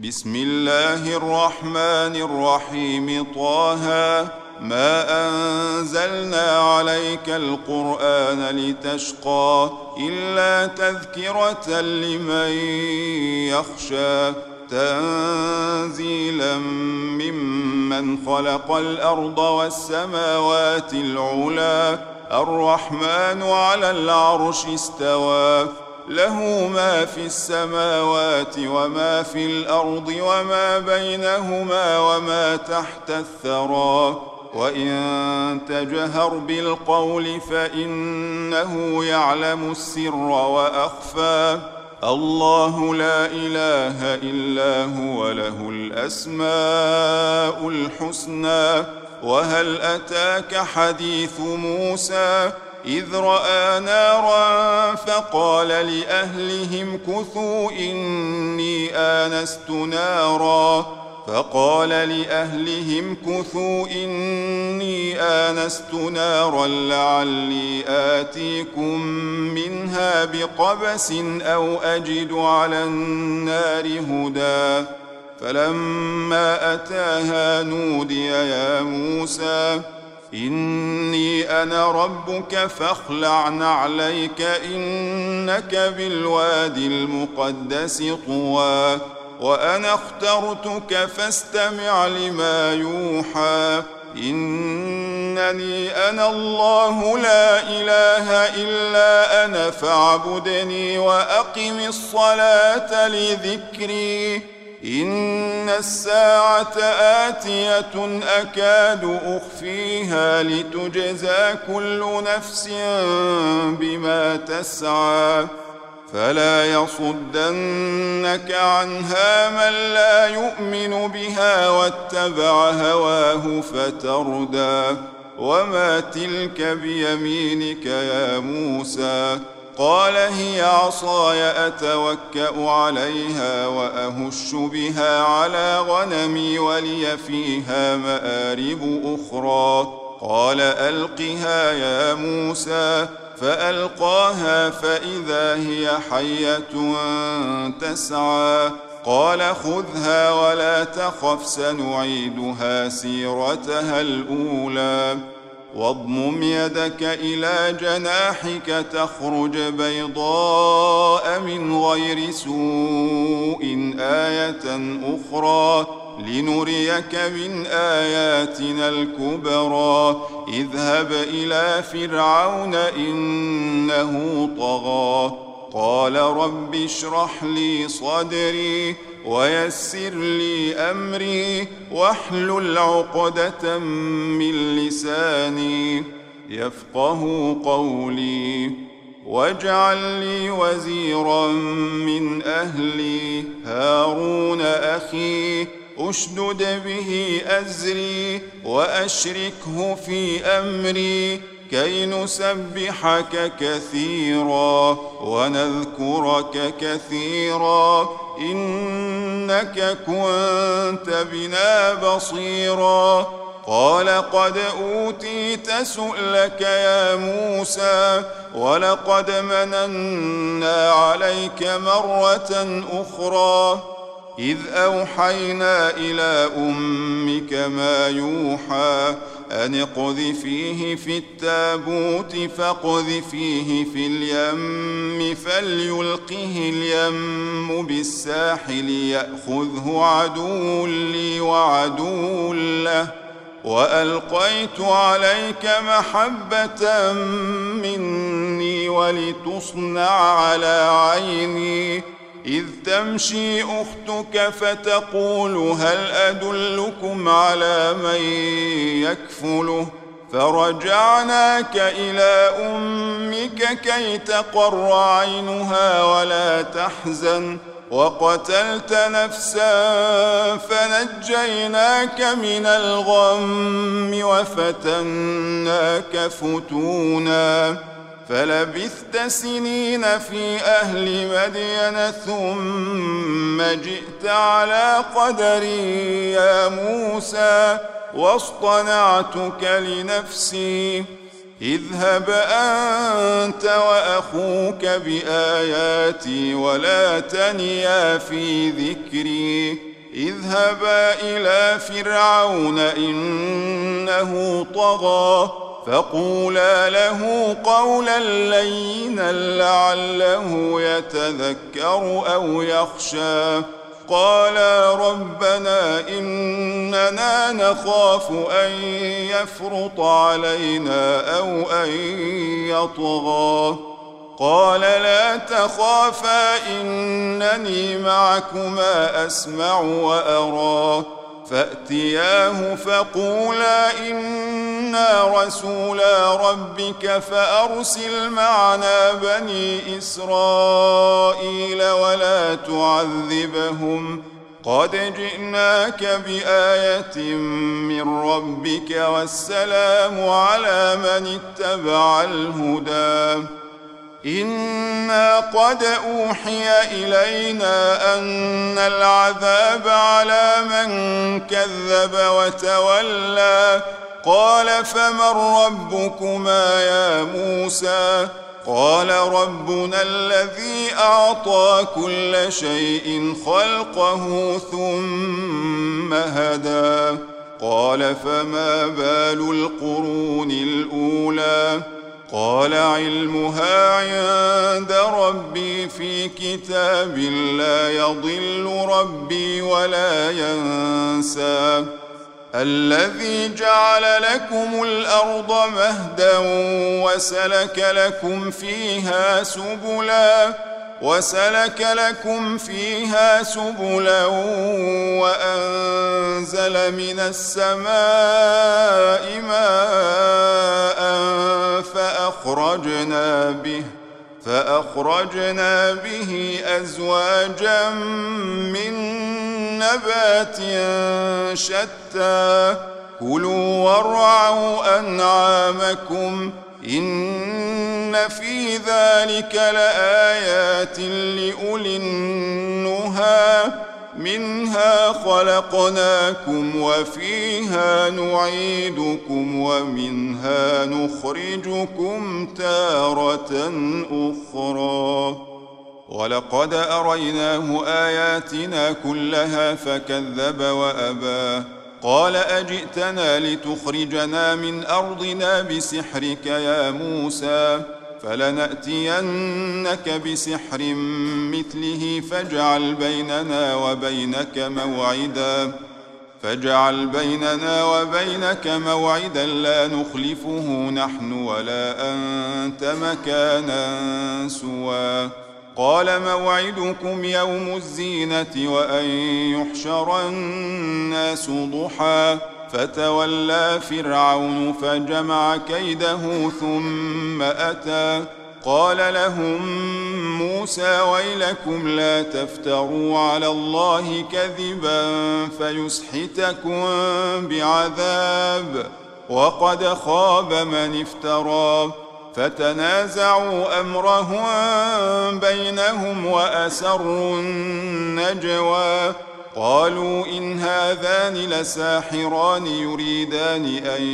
بسم الله الرحمن الرحيم. طه ما أنزلنا عليك القرآن لتشقى إلا تذكرة لمن يخشى تنزيلا ممن خلق الأرض والسماوات العلى الرحمن على العرش استوى له ما في السماوات وما في الأرض وما بينهما وما تحت الثرى وإن تجهر بالقول فإنه يعلم السر وأخفى الله لا إله إلا هو له الأسماء الحسنى وهل أتاك حديث موسى إذ رأى نارا فقال لأهلهم كثوا إني آنست نارا لعلي آتيكم منها بقبس أو أجد على النار هدى فلما أتاها نودي يا موسى إني أنا ربك فاخلع نعليك إنك بالوادي المقدس طوى وأنا اخترتك فاستمع لما يوحى إنني أنا الله لا إله إلا أنا فاعبدني وأقم الصلاة لذكري إن الساعة آتية أكاد أخفيها لتجزى كل نفس بما تسعى فلا يصدنك عنها من لا يؤمن بها واتبع هواه فتردى وما تلك بيمينك يا موسى قال هي عصاي أتوكأ عليها وأهش بها على غنمي ولي فيها مآرب أخرى قال ألقها يا موسى فألقاها فإذا هي حية تسعى قال خذها ولا تخف سنعيدها سيرتها الأولى واضمم يدك إلى جناحك تخرج بيضاء من غير سوء آية أخرى لنريك من آياتنا الكبرى اذهب إلى فرعون إنه طغى قال رب اشرح لي صدري ويسر لي أمري واحلل عقدة من لساني يفقه قولي واجعل لي وزيرا من أهلي هارون أخي أشدد به أزري وأشركه في أمري كي نسبحك كثيرا ونذكرك كثيرا إنك كنت بنا بصيرا قال قد أوتيت سؤلك يا موسى ولقد مننا عليك مرة أخرى إذ أوحينا إلى أمك ما يوحى أن اقذفيه في التابوت فاقذفيه في اليم فليلقه اليم بالساحل يأخذه عدو لي وعدو له وألقيت عليك محبة مني ولتصنع على عيني إذ تمشي أختك فتقول هل أدلكم على من يكفله فرجعناك إلى أمك كي تقر عينها ولا تحزن وقتلت نفسا فنجيناك من الغم وفتناك فتونا فلبثت سنين في أهل مدين ثم جئت على قدري يا موسى واصطنعتك لنفسي اذهب أنت وأخوك بآياتي ولا تنيا في ذكري اذهبا إلى فرعون إنه طغى فقولا له قولا لينا لعله يتذكر أو يخشى قالا ربنا إننا نخاف أن يفرط علينا أو أن يطغى قال لا تخافا إنني معكما أسمع وأرى فأتياه فقولا إنا رسولا ربك فأرسل معنا بني إسرائيل ولا تعذبهم قد جئناك بآية من ربك والسلام على من اتبع الهدى إنا قد أوحي إلينا أن العذاب على من كذب وتولى قال فمن ربكما يا موسى قال ربنا الذي أعطى كل شيء خلقه ثم هدى قال فما بال القرون الأولى قال علمها عند ربي في كتاب لا يضل ربي ولا ينسى الذي جعل لكم الأرض مهدا وسلك لكم فيها سبلا وأنزل من السماء ماء فأخرجنا به أزواجا من نبات شتى كلوا وارعوا أنعامكم إن في ذلك لآيات لأولي النهى منها خلقناكم وفيها نعيدكم ومنها نخرجكم تارة أخرى ولقد أريناه آياتنا كلها فكذب وأبى قال أجئتنا لتخرجنا من أرضنا بسحرك يا موسى فلنأتينك بسحر مثله فاجعل بيننا وبينك موعدا لا نخلفه نحن ولا أنت مكانا سوى قال موعدكم يوم الزينة وأن يحشر الناس ضحى فتولى فرعون فجمع كيده ثم أتى قال لهم موسى ويلكم لا تفتروا على الله كذبا فيسحتكم بعذاب وقد خاب من افترى فتنازعوا أمرهم بينهم وأسروا النجوى قالوا إن هذان لساحران يريدان أن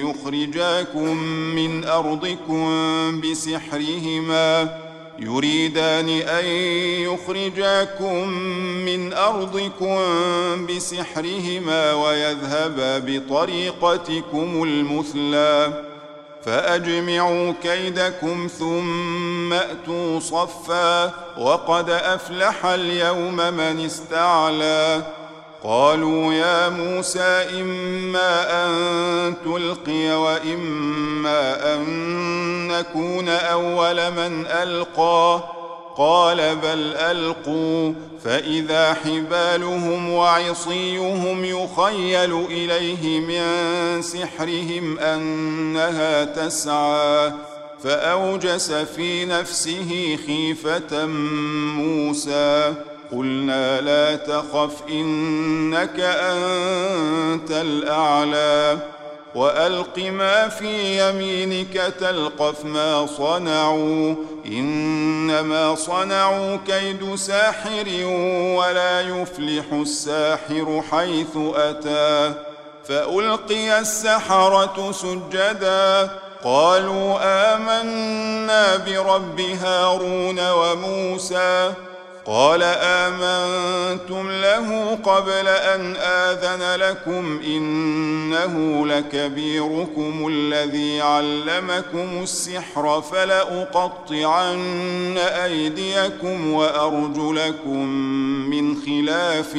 يخرجاكم من أرضكم بسحرهما ويذهبا بطريقتكم المثلى فأجمعوا كيدكم ثم أتوا صفا وقد أفلح اليوم من استعلى قالوا يا موسى إما أن تلقي وإما أن نكون أول من ألقى قال بل ألقوا فإذا حبالهم وعصيهم يخيل إليه من سحرهم أنها تسعى فأوجس في نفسه خيفة موسى قلنا لا تخف إنك أنت الأعلى وألق ما في يمينك تلقف ما صنعوا إنما صنعوا كيد ساحر ولا يفلح الساحر حيث أتى فألقي السحرة سجدا قالوا آمنا برب هارون وموسى قال آمنتم له قبل أن آذن لكم إنه لكبيركم الذي علمكم السحر فلأقطعن أيديكم وأرجلكم من خلاف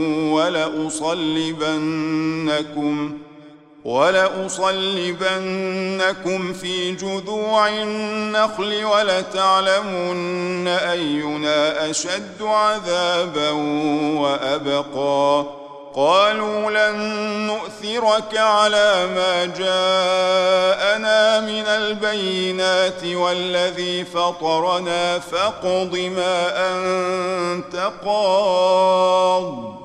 ولأصلبنكم في جذوع النخل ولتعلمن أينا أشد عذابا وأبقى قالوا لن نؤثرك على ما جاءنا من البينات والذي فطرنا فاقض ما أنت قاض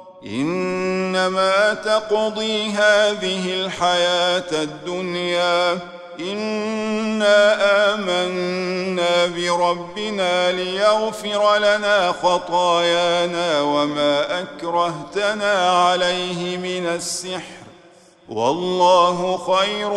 إنما تقضي هذه الحياة الدنيا إنا آمنا بربنا ليغفر لنا خطايانا وما أكرهتنا عليه من السحر والله خير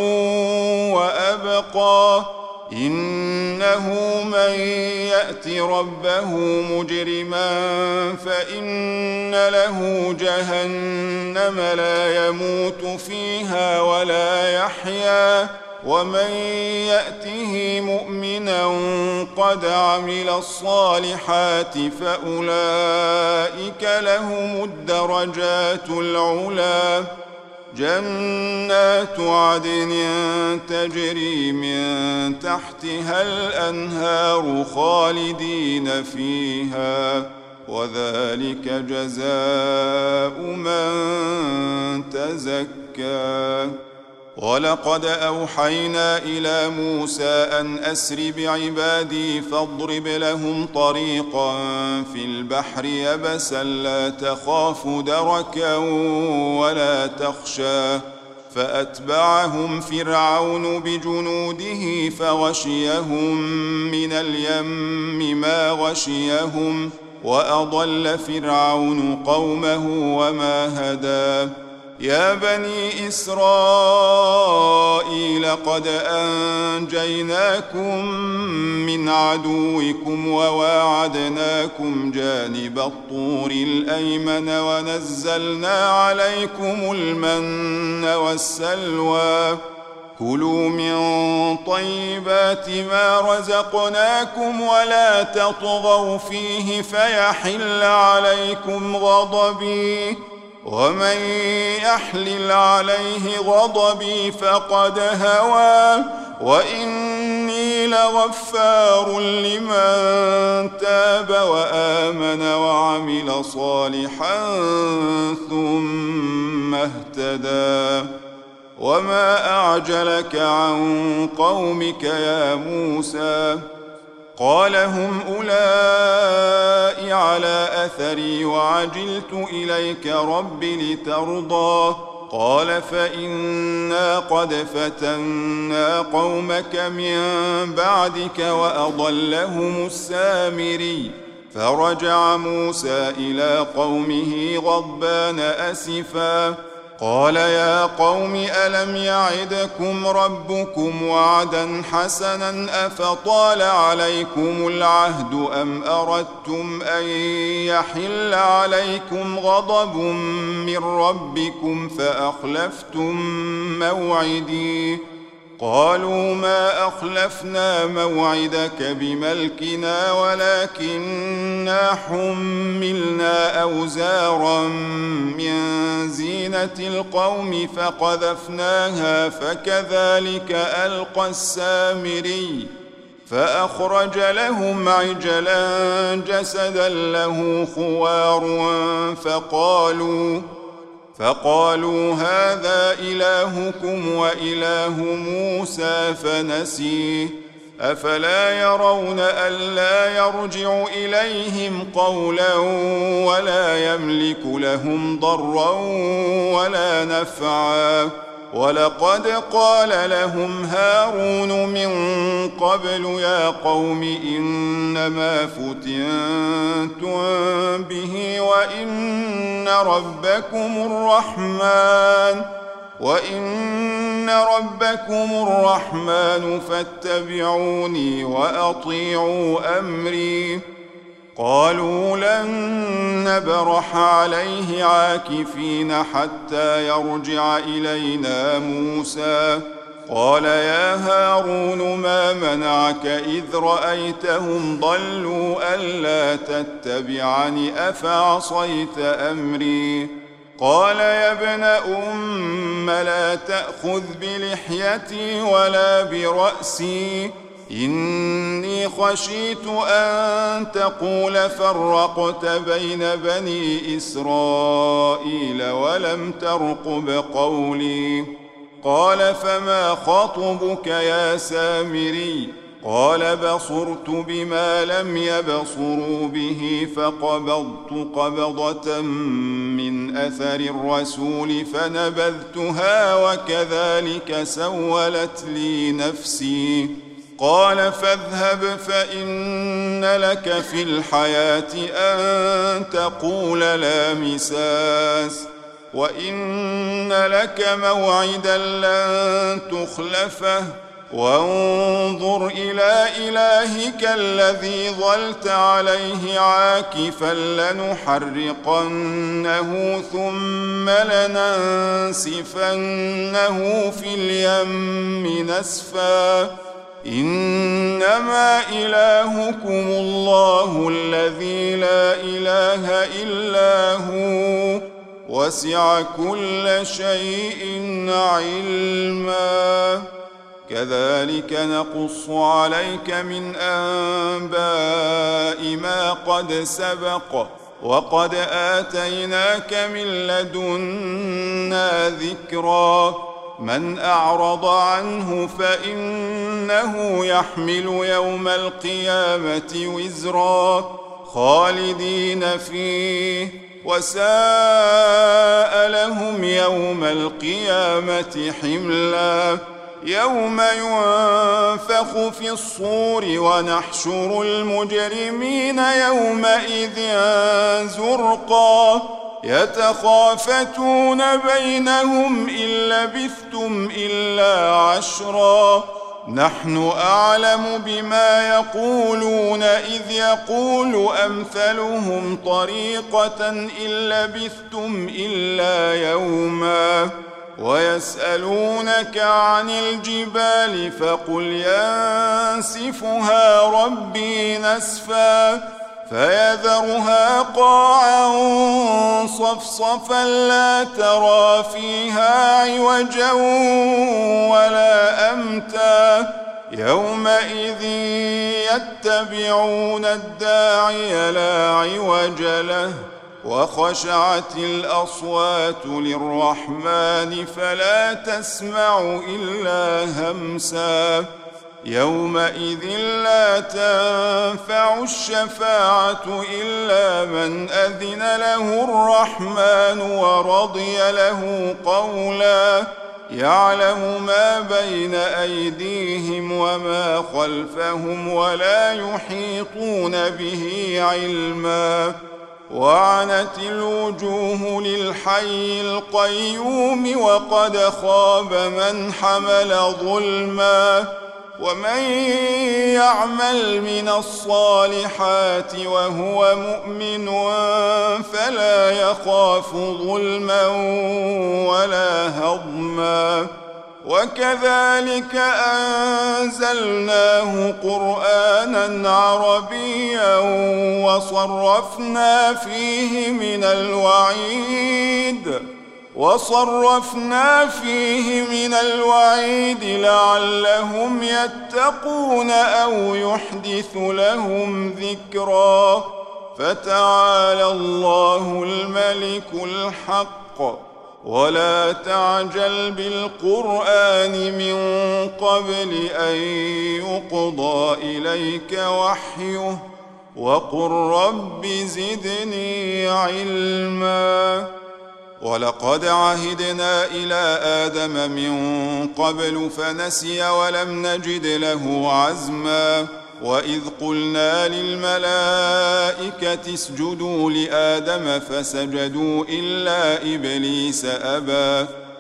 وأبقى إنه من يأت ربه مجرما فإن له جهنم لا يموت فيها ولا يحيا ومن يأته مؤمنا قد عمل الصالحات فأولئك لهم الدرجات العلى جنات عدن تجري من تحتها الأنهار خالدين فيها وذلك جزاء من تزكى ولقد أوحينا إلى موسى أن أسر بعبادي فاضرب لهم طريقا في البحر يبسا لا تخاف دركا ولا تخشى فأتبعهم فرعون بجنوده فغشيهم من اليم ما غشيهم وأضل فرعون قومه وما هدى يا بني إسرائيل قد أنجيناكم من عدوكم وواعدناكم جانب الطور الأيمن ونزلنا عليكم المن والسلوى كلوا من طيبات ما رزقناكم ولا تطغوا فيه فيحل عليكم غضبي ومن يحلل عليه غضبي فقد هوى وإني لغفار لمن تاب وآمن وعمل صالحا ثم اهتدى وما أعجلك عن قومك يا موسى قال هم أولئك على أثري وعجلت إليك رب لترضى قال فإنا قد فتنا قومك من بعدك وأضلهم السامري فرجع موسى إلى قومه غضبان أسفا قال يا قوم ألم يعدكم ربكم وعدا حسنا أفطال عليكم العهد أم أردتم أن يحل عليكم غضب من ربكم فأخلفتم موعدي قالوا ما أخلفنا موعدك بملكنا ولكننا حملنا أوزارا من زينة القوم فقذفناها فكذلك ألقى السامري فأخرج لهم عجلا جسدا له خوار فقالوا هذا إلهكم وإله موسى فنسيه أفلا يرون ألا يرجع إليهم قولا ولا يملك لهم ضرا ولا نفعا ولقد قال لهم هارون من قبل يا قوم إنما فتنتم به وإن ربكم الرحمن فاتبعوني وأطيعوا أمري قالوا لن نبرح عليه عاكفين حتى يرجع إلينا موسى. قال يا هارون ما منعك إذ رأيتهم ضلوا ألا تتبعني أفعصيت أمري؟ قال يا ابن أم لا تأخذ بلحيتي ولا برأسي إني خشيت أن تقول فرقت بين بني إسرائيل ولم ترقب قولي. قال فما خطبك يا سامري؟ قال بصرت بما لم يبصروا به فقبضت قبضة من أثر الرسول فنبذتها وكذلك سولت لي نفسي. قال فاذهب فإن لك في الحياة أن تقول لا مساس وإن لك موعدا لن تخلفه وانظر إلى إلهك الذي ظلت عليه عاكفا لنحرقنه ثم لننسفنه في اليم نسفا إنما إلهكم الله الذي لا إله إلا هو وسع كل شيء علما. كذلك نقص عليك من أنباء ما قد سبق وقد آتيناك من لدنا ذكرا. من أعرض عنه فإنه يحمل يوم القيامة وزرا خالدين فيه وساء لهم يوم القيامة حملا. يوم ينفخ في الصور ونحشر المجرمين يومئذ زرقا يتخافتون بينهم إن لبثتم إلا عشرا نحن أعلم بما يقولون إذ يقول أمثلهم طريقة إن لبثتم إلا يوما ويسألونك عن الجبال فقل ينسفها ربي نسفا فيذرها قاعا صفصفا لا ترى فيها عوجا ولا أمتا يومئذ يتبعون الداعي لا عوج له وخشعت الأصوات للرحمن فلا تسمع إلا همسا يومئذ لا تنفع الشفاعة إلا من أذن له الرحمن ورضي له قولا يعلم ما بين أيديهم وما خلفهم ولا يحيطون به علما وعنت الوجوه للحي القيوم وقد خاب من حمل ظلما ومن يعمل من الصالحات وهو مؤمن فلا يخاف ظلما ولا هضما وكذلك أنزلناه قرآنا عربيا وصرفنا فيه من الوعيد لعلهم يتقون أو يحدث لهم ذكرا فتعالى الله الملك الحق ولا تعجل بالقرآن من قبل أن يقضى إليك وحيه وقل رب زدني علما ولقد عهدنا إلى آدم من قبل فنسي ولم نجد له عزما وإذ قلنا للملائكة اسجدوا لآدم فسجدوا إلا إبليس أبى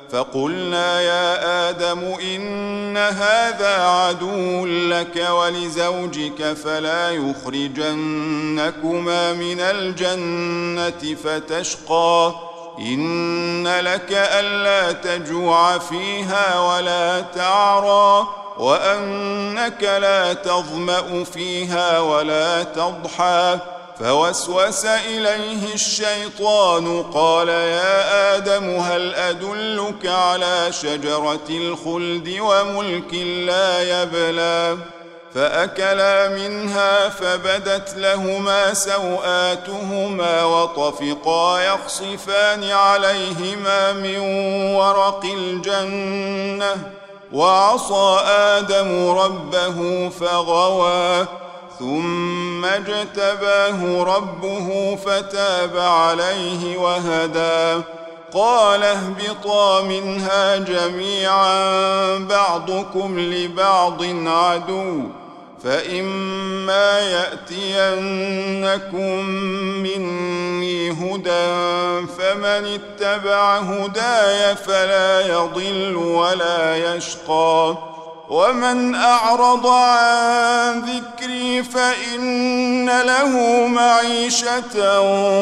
فقلنا يا آدم إن هذا عدو لك ولزوجك فلا يخرجنكما من الجنة فتشقى إن لك ألا تجوع فيها ولا تعرى وأنك لا تظمأ فيها ولا تضحى فوسوس إليه الشيطان قال يا آدم هل أدلك على شجرة الخلد وملك لا يبلى فأكلا منها فبدت لهما سوآتهما وطفقا يخصفان عليهما من ورق الجنة وعصى آدم ربه فغوى ثم اجتباه ربه فتاب عليه وهدى قال اهبطا منها جميعا بعضكم لبعض عدو فإما يأتينكم مني هدى فمن اتبع هداي فلا يضل ولا يشقى ومن أعرض عن ذكري فإن له معيشة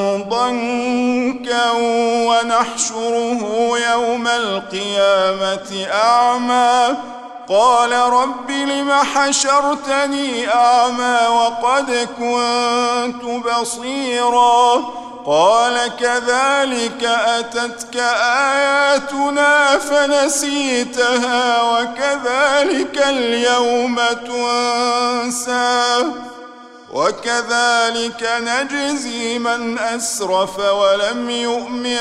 ضنكا ونحشره يوم القيامة أعمى قال رب لم حشرتني أعمى وقد كنت بصيرا قال كذلك أتتك آياتنا فنسيتها وكذلك اليوم تنسى وكذلك نجزي من أسرف ولم يؤمن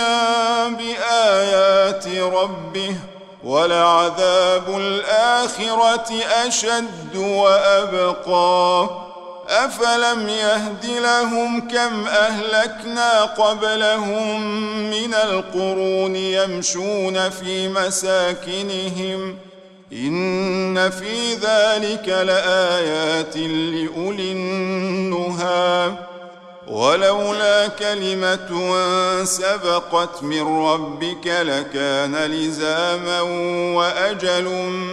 بآيات ربه ولعذاب الآخرة أشد وأبقى أفلم يهد لهم كم أهلكنا قبلهم من القرون يمشون في مساكنهم إن في ذلك لآيات لأولي النهى ولولا كلمة سبقت من ربك لكان لزاما وأجل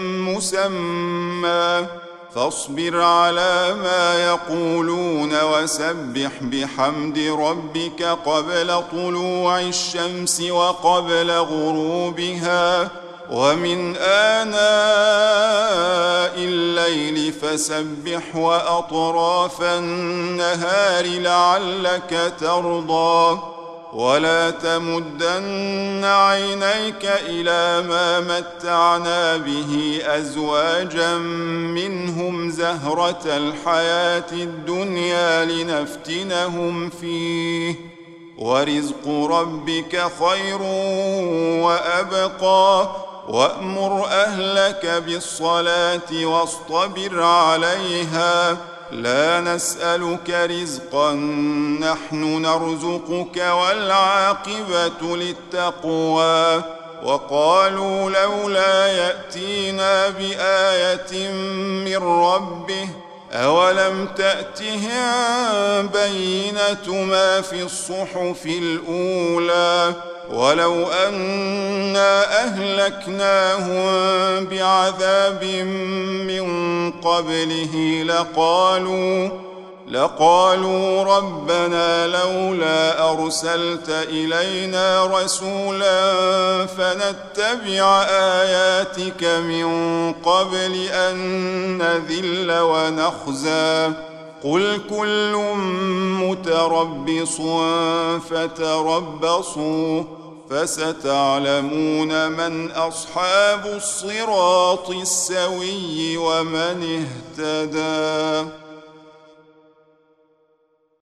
مسمى فاصبر على ما يقولون وسبح بحمد ربك قبل طلوع الشمس وقبل غروبها ومن آناء الليل فسبح وأطراف النهار لعلك ترضى ولا تمدن عينيك إلى ما متعنا به أزواجا منهم زهرة الحياة الدنيا لنفتنهم فيه ورزق ربك خير وأبقى وأمر أهلك بالصلاة واصطبر عليها لا نسألك رزقا نحن نرزقك والعاقبة للتقوى وقالوا لولا يأتينا بآية من ربه أولم تأتهم بينة ما في الصحف الأولى ولو أنا أهلكناهم بعذاب من قبله لقالوا ربنا لولا أرسلت إلينا رسولا فنتبع آياتك من قبل أن نذل ونخزى قل كل متربص فتربصوا فستعلمون من أصحاب الصراط السوي ومن اهتدى.